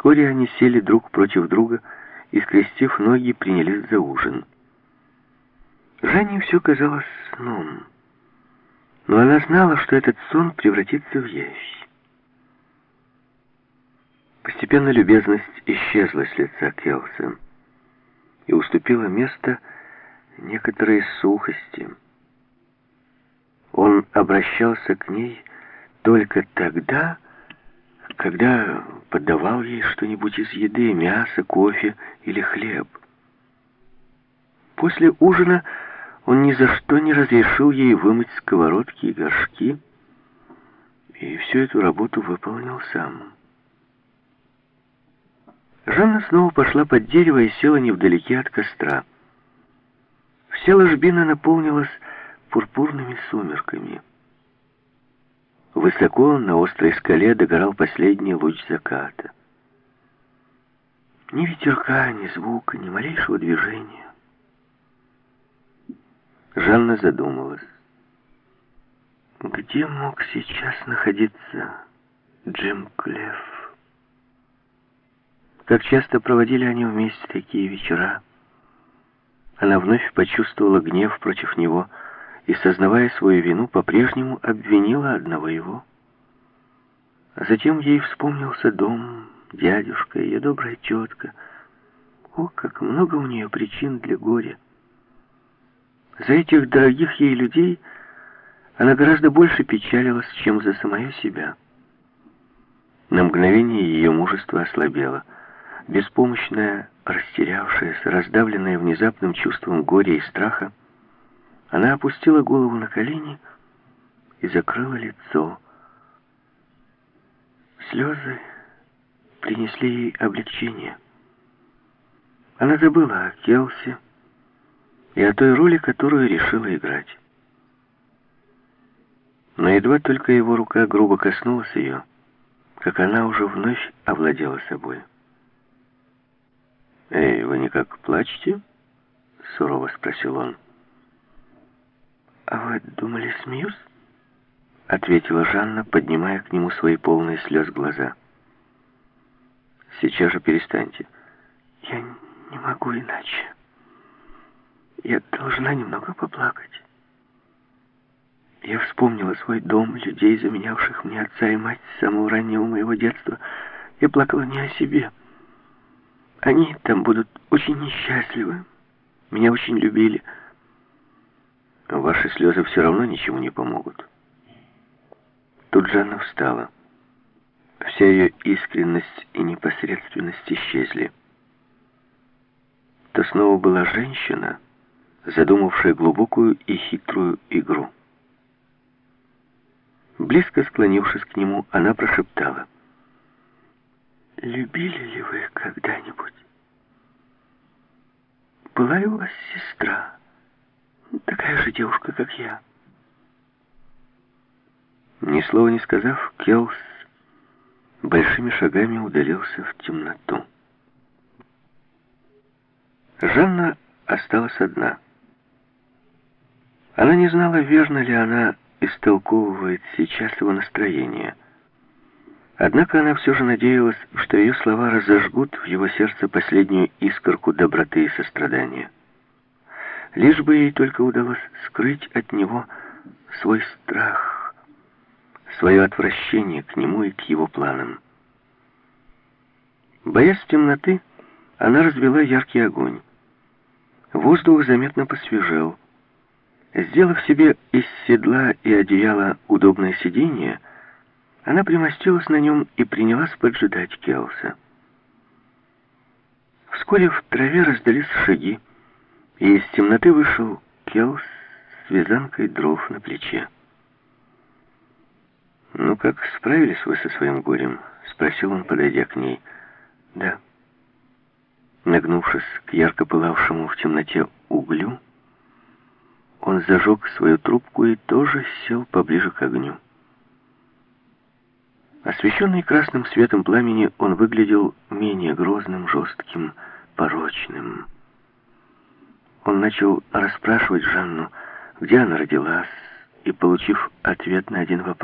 Вскоре они сели друг против друга и, скрестив ноги, принялись за ужин. Жанне все казалось сном, но она знала, что этот сон превратится в явь. Постепенно любезность исчезла с лица Келса и уступила место некоторой сухости. Он обращался к ней только тогда, когда подавал ей что-нибудь из еды, мясо, кофе или хлеб. После ужина он ни за что не разрешил ей вымыть сковородки и горшки, и всю эту работу выполнил сам. Жанна снова пошла под дерево и села невдалеке от костра. Вся ложбина наполнилась пурпурными сумерками. Высоко на острой скале догорал последний луч заката. Ни ветерка, ни звука, ни малейшего движения. Жанна задумалась. Где мог сейчас находиться Джим Клефф? Как часто проводили они вместе такие вечера? Она вновь почувствовала гнев против него и, сознавая свою вину, по-прежнему обвинила одного его. А затем ей вспомнился дом, дядюшка, ее добрая тетка. О, как много у нее причин для горя! За этих дорогих ей людей она гораздо больше печалилась, чем за самое себя. На мгновение ее мужество ослабело. Беспомощная, растерявшаяся, раздавленная внезапным чувством горя и страха, она опустила голову на колени и закрыла лицо. Слезы принесли ей облегчение. Она забыла о Келсе и о той роли, которую решила играть. Но едва только его рука грубо коснулась ее, как она уже вновь овладела собой. «Эй, вы никак плачете?» — сурово спросил он. «А вы думали, смеюсь?» — ответила Жанна, поднимая к нему свои полные слез глаза. «Сейчас же перестаньте». «Я не могу иначе. Я должна немного поплакать. Я вспомнила свой дом, людей, заменявших мне отца и мать с самого раннего моего детства. Я плакала не о себе. Они там будут очень несчастливы. Меня очень любили. Ваши слезы все равно ничему не помогут». Тут Жанна встала. Вся ее искренность и непосредственность исчезли. То снова была женщина, задумавшая глубокую и хитрую игру. Близко склонившись к нему, она прошептала: «Любили ли вы когда-нибудь? Была ли у вас сестра, такая же девушка, как я?» Ни слова не сказав, Келс большими шагами удалился в темноту. Жанна осталась одна. Она не знала, верно ли она истолковывает сейчас его настроение. Однако она все же надеялась, что ее слова разожгут в его сердце последнюю искорку доброты и сострадания. Лишь бы ей только удалось скрыть от него свой страх, свое отвращение к нему и к его планам. Боясь темноты, она развела яркий огонь. Воздух заметно посвежел. Сделав себе из седла и одеяла удобное сиденье, она примостилась на нем и принялась поджидать Келса. Вскоре в траве раздались шаги, и из темноты вышел Келс с вязанкой дров на плече. «Ну как, справились вы со своим горем?» — спросил он, подойдя к ней. «Да». Нагнувшись к ярко пылавшему в темноте углю, он зажег свою трубку и тоже сел поближе к огню. Освещенный красным светом пламени, он выглядел менее грозным, жестким, порочным. Он начал расспрашивать Жанну, где она родилась, и, получив ответ на один вопрос,